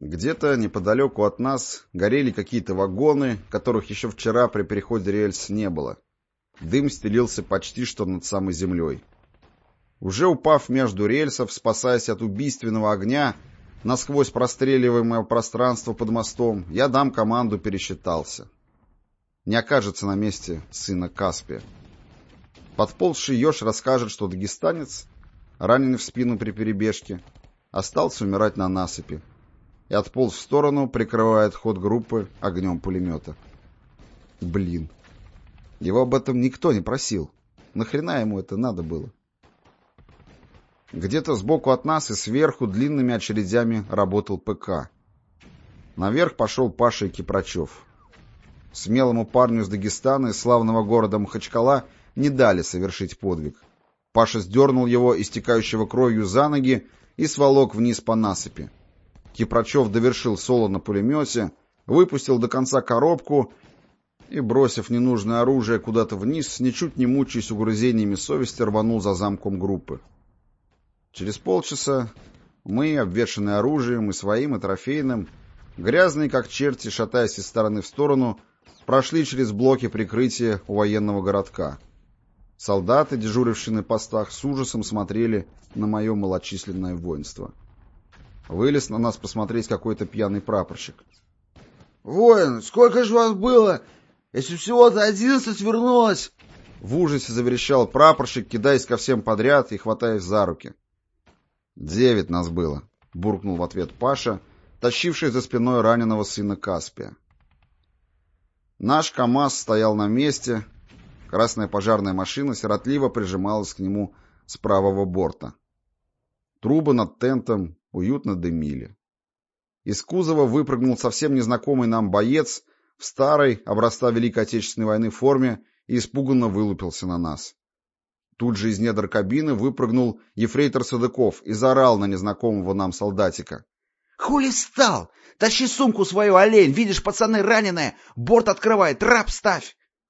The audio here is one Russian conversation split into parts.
Где-то неподалеку от нас горели какие-то вагоны, которых еще вчера при переходе рельс не было. Дым стелился почти что над самой землей. Уже упав между рельсов, спасаясь от убийственного огня, насквозь простреливаемое пространство под мостом, я дам команду, пересчитался. Не окажется на месте сына Каспия. Подползший еж расскажет, что дагестанец, раненый в спину при перебежке, остался умирать на насыпи и отполз в сторону, прикрывая отход группы огнем пулемета. Блин. Его об этом никто не просил. Нахрена ему это надо было? Где-то сбоку от нас и сверху длинными очередями работал ПК. Наверх пошел Паша Кипрачев. Смелому парню из Дагестана, из славного города Махачкала, не дали совершить подвиг. Паша сдернул его, истекающего кровью, за ноги и сволок вниз по насыпи. Кипрачев довершил соло на пулемете, выпустил до конца коробку и, бросив ненужное оружие куда-то вниз, ничуть не мучаясь угрызениями совести, рванул за замком группы. Через полчаса мы, обвешанные оружием и своим, и трофейным, грязные как черти, шатаясь из стороны в сторону, прошли через блоки прикрытия у военного городка. Солдаты, дежурившие на постах, с ужасом смотрели на мое малочисленное воинство. Вылез на нас посмотреть какой-то пьяный прапорщик. «Воин, сколько же вас было, если всего-то 11 вернулось?» В ужасе заверещал прапорщик, кидаясь ко всем подряд и хватаясь за руки. 9 нас было, буркнул в ответ Паша, тащивший за спиной раненого сына Каспия. Наш КамАЗ стоял на месте, красная пожарная машина сиротливо прижималась к нему с правого борта. Трубы над тентом уютно дымили. Из кузова выпрыгнул совсем незнакомый нам боец в старой, образца Великой Отечественной войны форме и испуганно вылупился на нас. Тут же из недр кабины выпрыгнул ефрейтор Садыков и заорал на незнакомого нам солдатика. «Хули стал? Тащи сумку свою, олень! Видишь, пацаны раненые! Борт открывай, трап ставь!»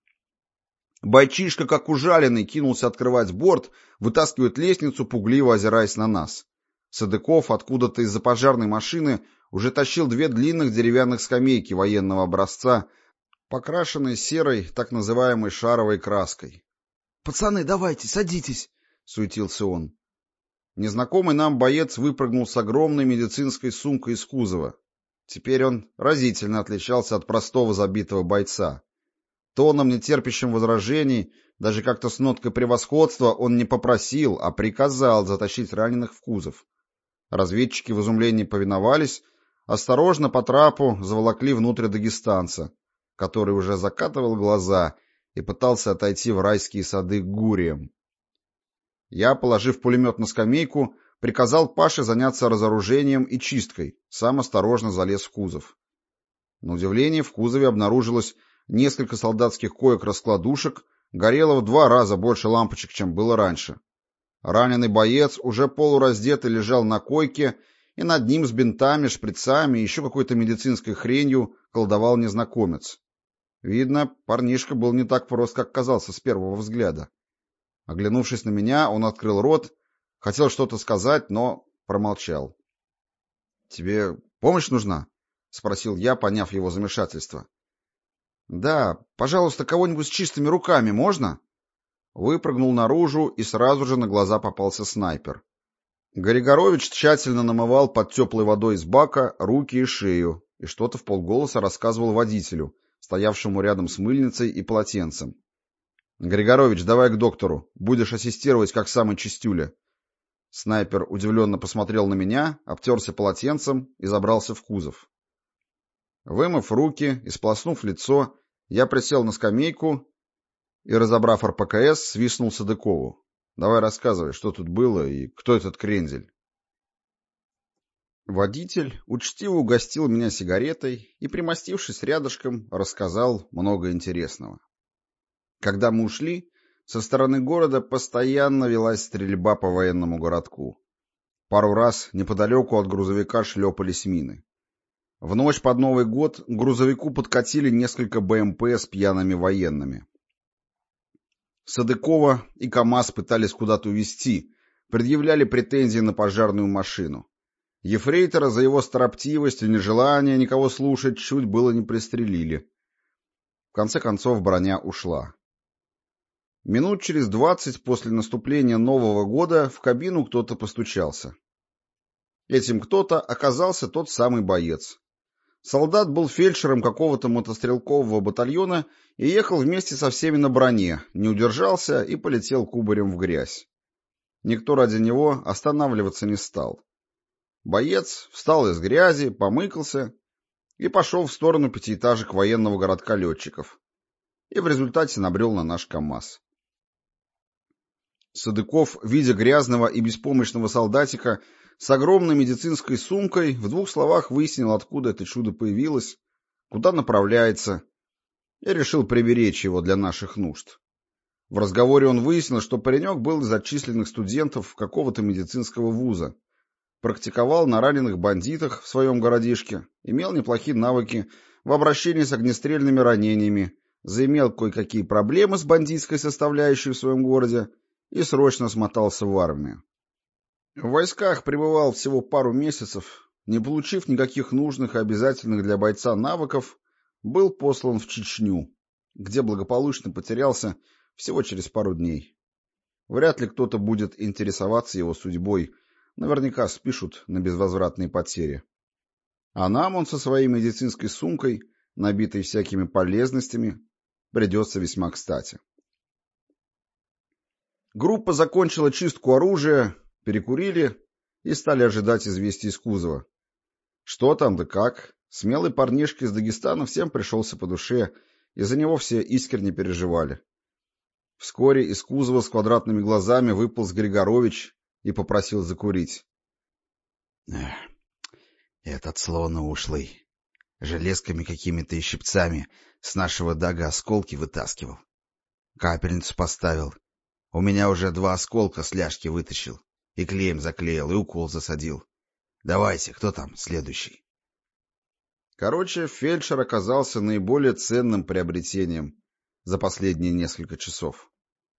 Бойчишка, как ужаленный, кинулся открывать борт, вытаскивает лестницу, пугливо озираясь на нас. Садыков откуда-то из-за пожарной машины уже тащил 2 длинных деревянных скамейки военного образца, покрашенные серой, так называемой шаровой краской. «Пацаны, давайте, садитесь!» — суетился он. Незнакомый нам боец выпрыгнул с огромной медицинской сумкой из кузова. Теперь он разительно отличался от простого забитого бойца. Тоном, не терпящим возражений, даже как-то с ноткой превосходства, он не попросил, а приказал затащить раненых в кузов. Разведчики в изумлении повиновались, осторожно по трапу заволокли внутрь дагестанца, который уже закатывал глаза и пытался отойти в райские сады к гуриям. Я, положив пулемет на скамейку, приказал Паше заняться разоружением и чисткой, сам осторожно залез в кузов. На удивление, в кузове обнаружилось несколько солдатских коек-раскладушек, горело в 2 раза больше лампочек, чем было раньше. Раненый боец, уже полураздетый, лежал на койке, и над ним с бинтами, шприцами и еще какой-то медицинской хренью колдовал незнакомец. Видно, парнишка был не так прост, как казался с первого взгляда. Оглянувшись на меня, он открыл рот, хотел что-то сказать, но промолчал. — Тебе помощь нужна? — спросил я, поняв его замешательство. — Да, пожалуйста, кого-нибудь с чистыми руками можно? Выпрыгнул наружу, и сразу же на глаза попался снайпер. Григорович тщательно намывал под теплой водой из бака руки и шею и что-то вполголоса рассказывал водителю, стоявшему рядом с мыльницей и полотенцем. — Григорович, давай к доктору. Будешь ассистировать, как самый чистюля. Снайпер удивленно посмотрел на меня, обтерся полотенцем и забрался в кузов. Вымыв руки и сполоснув лицо, я присел на скамейку и, разобрав РПКС, свистнул Садыкову. — Давай рассказывай, что тут было и кто этот крендель. Водитель учтиво угостил меня сигаретой и, примостившись рядышком, рассказал много интересного. Когда мы ушли, со стороны города постоянно велась стрельба по военному городку. Пару раз неподалеку от грузовика шлепались мины. В ночь под Новый год к грузовику подкатили несколько БМП с пьяными военными. Садыкова и КамАЗ пытались куда-то увезти, предъявляли претензии на пожарную машину. Ефрейтора за его строптивость и нежелание никого слушать чуть было не пристрелили. В конце концов броня ушла. Минут через 20 после наступления Нового года в кабину кто-то постучался. Этим кто-то оказался тот самый боец. Солдат был фельдшером какого-то мотострелкового батальона и ехал вместе со всеми на броне, не удержался и полетел кубарем в грязь. Никто ради него останавливаться не стал. Боец встал из грязи, помыкался и пошел в сторону пятиэтажек военного городка летчиков. И в результате набрел на наш КамАЗ. Садыков, видя грязного и беспомощного солдатика с огромной медицинской сумкой, в 2 словах выяснил, откуда это чудо появилось, куда направляется, и решил приберечь его для наших нужд. В разговоре он выяснил, что паренек был из отчисленных студентов какого-то медицинского вуза, практиковал на раненых бандитах в своем городишке, имел неплохие навыки в обращении с огнестрельными ранениями, заимел кое-какие проблемы с бандитской составляющей в своем городе и срочно смотался в армию. В войсках пребывал всего пару месяцев, не получив никаких нужных и обязательных для бойца навыков, был послан в Чечню, где благополучно потерялся всего через пару дней. Вряд ли кто-то будет интересоваться его судьбой, наверняка спишут на безвозвратные потери. А нам он со своей медицинской сумкой, набитой всякими полезностями, придется весьма кстати. Группа закончила чистку оружия, перекурили и стали ожидать известий из кузова. Что там да как, смелый парнишка из Дагестана всем пришелся по душе, и за него все искренне переживали. Вскоре из кузова с квадратными глазами выполз Григорович и попросил закурить. Этот словно ушлый. Железками какими-то и щипцами с нашего Дага осколки вытаскивал. Капельницу поставил. У меня уже 2 осколка с ляжки вытащил. И клеем заклеил, и укол засадил. Давайте, кто там следующий? Короче, фельдшер оказался наиболее ценным приобретением за последние несколько часов.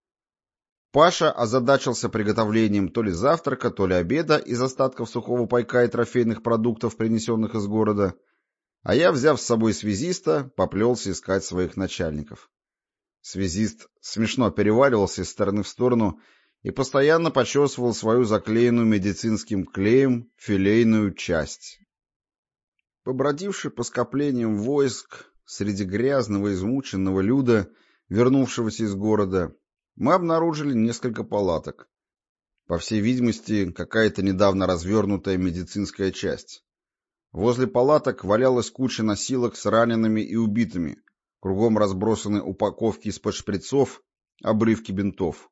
Паша озадачился приготовлением то ли завтрака, то ли обеда из остатков сухого пайка и трофейных продуктов, принесенных из города, а я, взяв с собой связиста, поплелся искать своих начальников. Связист смешно переваливался из стороны в сторону и постоянно почесывал свою заклеенную медицинским клеем филейную часть. Побродивши по скоплениям войск среди грязного измученного люда, вернувшегося из города, мы обнаружили несколько палаток. По всей видимости, какая-то недавно развернутая медицинская часть. Возле палаток валялась куча носилок с ранеными и убитыми, кругом разбросаны упаковки из-под шприцов, обрывки бинтов.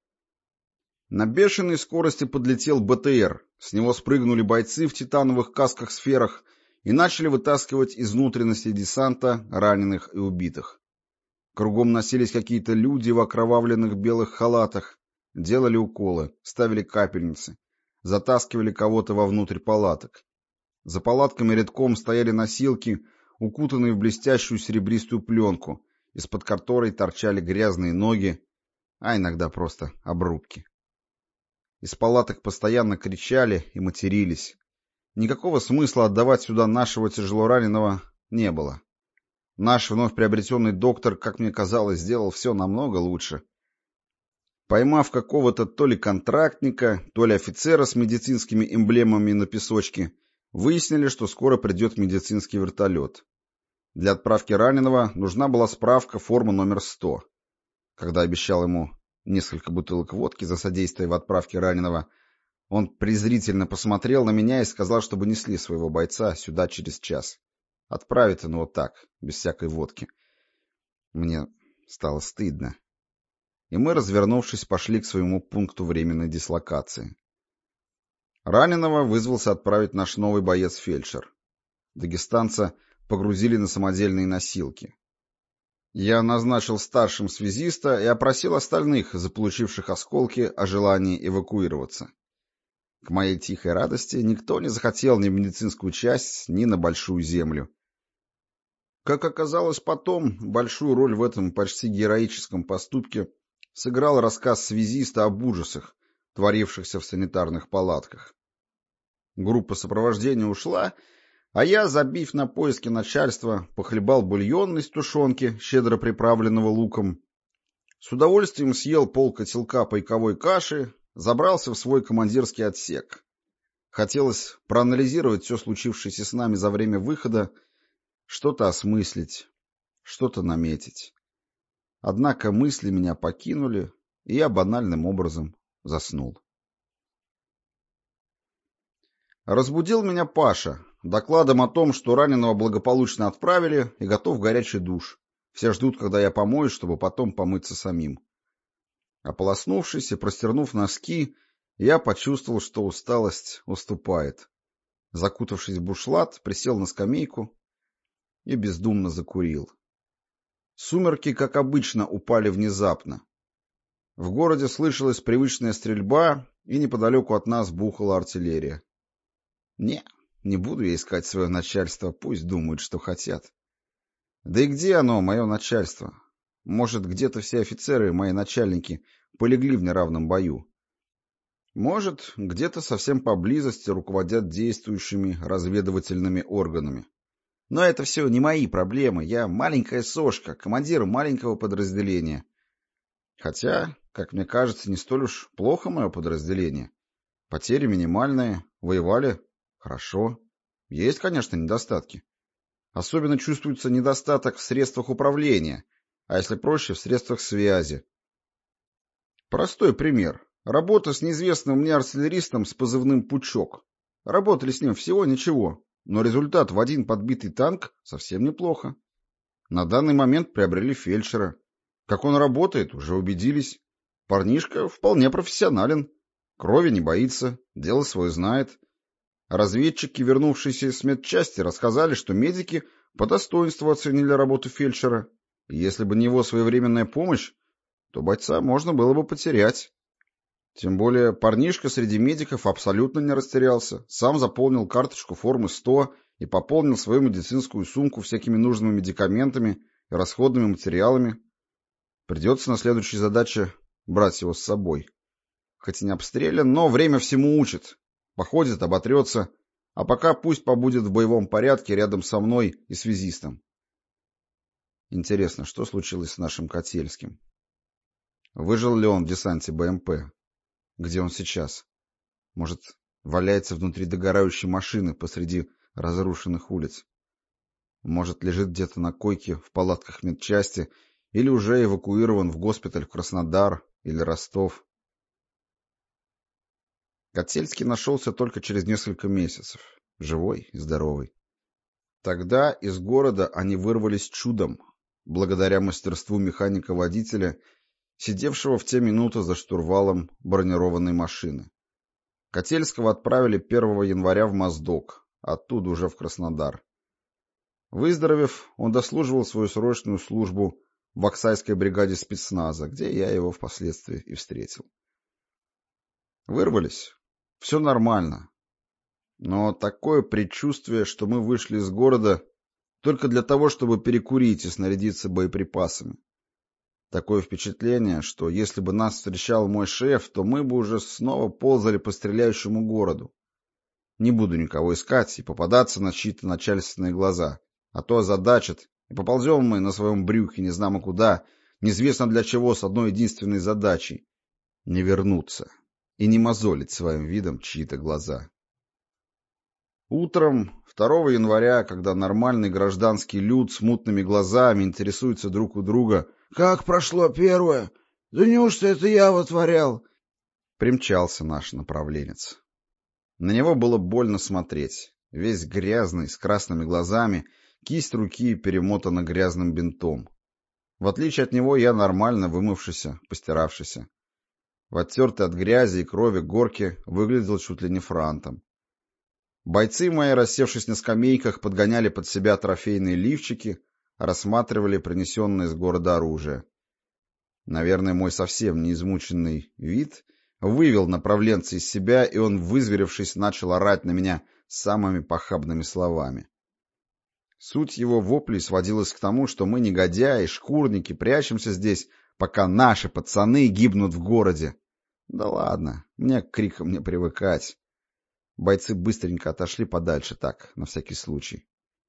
На бешеной скорости подлетел БТР, с него спрыгнули бойцы в титановых касках-сферах и начали вытаскивать из внутренности десанта раненых и убитых. Кругом носились какие-то люди в окровавленных белых халатах, делали уколы, ставили капельницы, затаскивали кого-то вовнутрь палаток. За палатками рядком стояли носилки, укутанные в блестящую серебристую пленку, из-под которой торчали грязные ноги, а иногда просто обрубки. Из палаток постоянно кричали и матерились. Никакого смысла отдавать сюда нашего тяжелораненого не было. Наш вновь приобретенный доктор, как мне казалось, сделал все намного лучше. Поймав какого-то то ли контрактника, то ли офицера с медицинскими эмблемами на песочке, выяснили, что скоро придет медицинский вертолет. Для отправки раненого нужна была справка форма номер 100. Когда обещал ему несколько бутылок водки за содействие в отправке раненого, он презрительно посмотрел на меня и сказал, чтобы несли своего бойца сюда через час. Отправит он его так, без всякой водки. Мне стало стыдно. И мы, развернувшись, пошли к своему пункту временной дислокации. Раненого вызвался отправить наш новый боец-фельдшер. Дагестанца погрузили на самодельные носилки. Я назначил старшим связиста и опросил остальных, заполучивших осколки, о желании эвакуироваться. К моей тихой радости никто не захотел ни в медицинскую часть, ни на Большую Землю. Как оказалось потом, большую роль в этом почти героическом поступке сыграл рассказ связиста об ужасах, творившихся в санитарных палатках. Группа сопровождения ушла, а я, забив на поиски начальства, похлебал бульон из тушенки, щедро приправленного луком. С удовольствием съел полкотелка пайковой каши, забрался в свой командирский отсек. Хотелось проанализировать все случившееся с нами за время выхода, что-то осмыслить, что-то наметить. Однако мысли меня покинули, и я банальным образом заснул. Разбудил меня Паша докладом о том, что раненого благополучно отправили и готов горячий душ. Все ждут, когда я помоюсь, чтобы потом помыться самим. Ополоснувшись и простернув носки, я почувствовал, что усталость уступает. Закутавшись в бушлат, присел на скамейку и бездумно закурил. Сумерки, как обычно, упали внезапно. В городе слышалась привычная стрельба, и неподалеку от нас бухала артиллерия. Не буду я искать свое начальство, пусть думают, что хотят. Да и где оно, мое начальство? Может, где-то все офицеры, мои начальники, полегли в неравном бою. Может, где-то совсем поблизости руководят действующими разведывательными органами. Но это все не мои проблемы. Я маленькая сошка, командир маленького подразделения. Хотя, как мне кажется, не столь уж плохо мое подразделение. Потери минимальные, воевали хорошо. Есть, конечно, недостатки. Особенно чувствуется недостаток в средствах управления, а если проще, в средствах связи. Простой пример. Работа с неизвестным мне артиллеристом с позывным «Пучок». Работали с ним всего ничего, но результат в один подбитый танк совсем неплохо. На данный момент приобрели фельдшера. Как он работает, уже убедились. Парнишка вполне профессионален. Крови не боится, дело свое знает. Разведчики, вернувшиеся из медчасти, рассказали, что медики по достоинству оценили работу фельдшера. И если бы не его своевременная помощь, то бойца можно было бы потерять. Тем более парнишка среди медиков абсолютно не растерялся. Сам заполнил карточку формы 100 и пополнил свою медицинскую сумку всякими нужными медикаментами и расходными материалами. Придется на следующей задаче брать его с собой. Хоть и не обстрелян, но время всему учит. Походит, оботрется, а пока пусть побудет в боевом порядке рядом со мной и связистом. Интересно, что случилось с нашим Котельским? Выжил ли он в десанте БМП? Где он сейчас? Может, валяется внутри догорающей машины посреди разрушенных улиц? Может, лежит где-то на койке в палатках медчасти или уже эвакуирован в госпиталь в Краснодар или Ростов? Котельский нашелся только через несколько месяцев, живой и здоровый. Тогда из города они вырвались чудом, благодаря мастерству механика-водителя, сидевшего в те минуты за штурвалом бронированной машины. Котельского отправили 1 января в Моздок, оттуда уже в Краснодар. Выздоровев, он дослуживал свою срочную службу в Аксайской бригаде спецназа, где я его впоследствии и встретил. Вырвались. Все нормально. Но такое предчувствие, что мы вышли из города только для того, чтобы перекурить и снарядиться боеприпасами. Такое впечатление, что если бы нас встречал мой шеф, то мы бы уже снова ползали по стреляющему городу. Не буду никого искать и попадаться на чьи-то начальственные глаза, а то озадачат, и поползем мы на своем брюхе не знамо куда, неизвестно для чего, с одной единственной задачей — не вернуться и не мозолить своим видом чьи-то глаза. Утром 2 января, когда нормальный гражданский люд с мутными глазами интересуется друг у друга: «Как прошло первое? Да неужто это я вытворял?» Примчался наш направленец. На него было больно смотреть. Весь грязный, с красными глазами, кисть руки перемотана грязным бинтом. В отличие от него я нормально вымывшийся, постиравшийся. В оттертой от грязи и крови горке выглядел чуть ли не франтом. Бойцы мои, рассевшись на скамейках, подгоняли под себя трофейные лифчики, рассматривали принесенное из города оружие. Наверное, мой совсем не измученный вид вывел направленца из себя, и он, вызверевшись, начал орать на меня самыми похабными словами. Суть его воплей сводилась к тому, что мы, негодяи, шкурники, прячемся здесь, пока наши пацаны гибнут в городе. Да ладно, мне к крикам не привыкать. Бойцы быстренько отошли подальше, так, на всякий случай.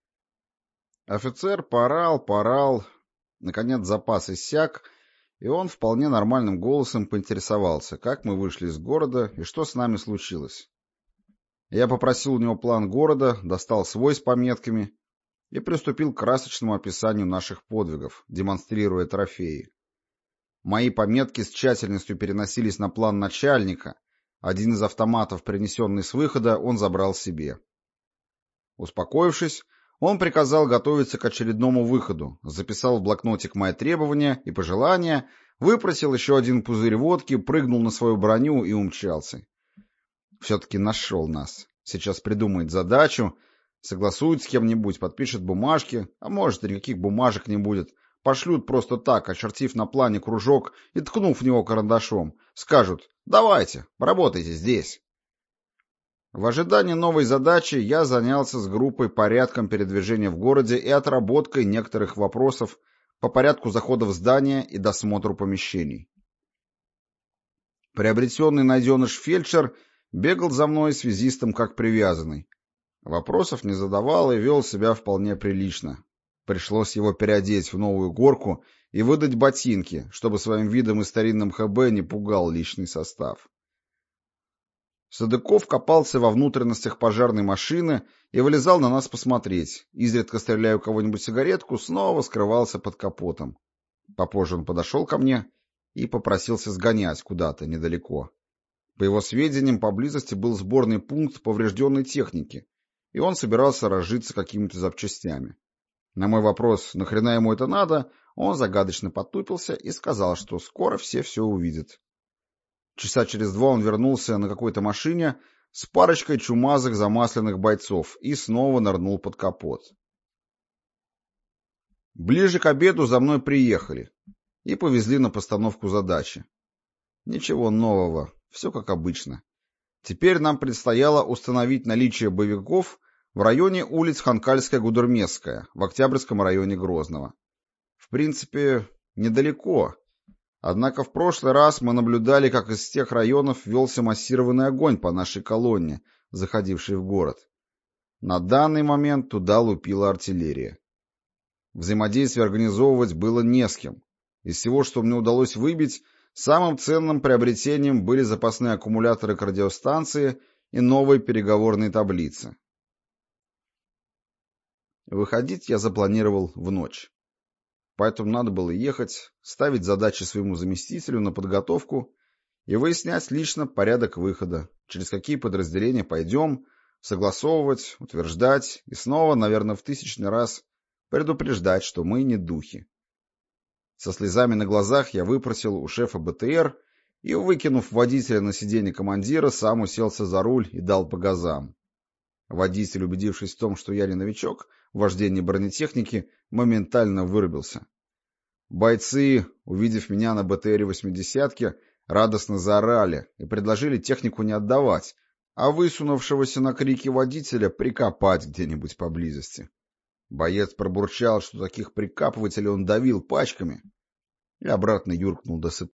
Офицер порал. Наконец запас иссяк, и он вполне нормальным голосом поинтересовался, как мы вышли из города и что с нами случилось. Я попросил у него план города, достал свой с пометками и приступил к красочному описанию наших подвигов, демонстрируя трофеи. Мои пометки с тщательностью переносились на план начальника. Один из автоматов, принесенный с выхода, он забрал себе. Успокоившись, он приказал готовиться к очередному выходу, записал в блокнотик мои требования и пожелания, выпросил еще один пузырь водки, прыгнул на свою броню и умчался. Все-таки нашел нас. Сейчас придумает задачу, согласует с кем-нибудь, подпишет бумажки, а может, и никаких бумажек не будет. Пошлют просто так, очертив на плане кружок и ткнув в него карандашом. Скажут: «Давайте, работайте здесь». В ожидании новой задачи я занялся с группой порядком передвижения в городе и отработкой некоторых вопросов по порядку захода в здание и досмотру помещений. Приобретенный найденыш фельдшер бегал за мной связистом как привязанный. Вопросов не задавал и вел себя вполне прилично. Пришлось его переодеть в новую горку и выдать ботинки, чтобы своим видом и старинным ХБ не пугал личный состав. Садыков копался во внутренностях пожарной машины и вылезал на нас посмотреть. Изредка стреляя у кого-нибудь сигаретку, снова скрывался под капотом. Попозже он подошел ко мне и попросился сгонять куда-то недалеко. По его сведениям, поблизости был сборный пункт поврежденной техники, и он собирался разжиться какими-то запчастями. На мой вопрос, нахрена ему это надо, он загадочно потупился и сказал, что скоро все увидят. Часа через 2 он вернулся на какой-то машине с парочкой чумазых замасленных бойцов и снова нырнул под капот. Ближе к обеду за мной приехали и повезли на постановку задачи. Ничего нового, все как обычно. Теперь нам предстояло установить наличие боевиков в районе улиц Ханкальская-Гудермесская в Октябрьском районе Грозного. В принципе, недалеко. Однако в прошлый раз мы наблюдали, как из тех районов велся массированный огонь по нашей колонне, заходившей в город. На данный момент туда лупила артиллерия. Взаимодействие организовывать было не с кем. Из всего, что мне удалось выбить, самым ценным приобретением были запасные аккумуляторы к радиостанции и новые переговорные таблицы. Выходить я запланировал в ночь. Поэтому надо было ехать, ставить задачи своему заместителю на подготовку и выяснять лично порядок выхода, через какие подразделения пойдем, согласовывать, утверждать и снова, наверное, в 1000-й раз предупреждать, что мы не духи. Со слезами на глазах я выпросил у шефа БТР и, выкинув водителя на сиденье командира, сам уселся за руль и дал по газам. Водитель, убедившись в том, что я не новичок в вождении бронетехники, моментально вырубился. Бойцы, увидев меня на БТРе-80, радостно заорали и предложили технику не отдавать, а высунувшегося на крики водителя прикопать где-нибудь поблизости. Боец пробурчал, что таких прикапывателей он давил пачками, и обратно юркнул досыпать.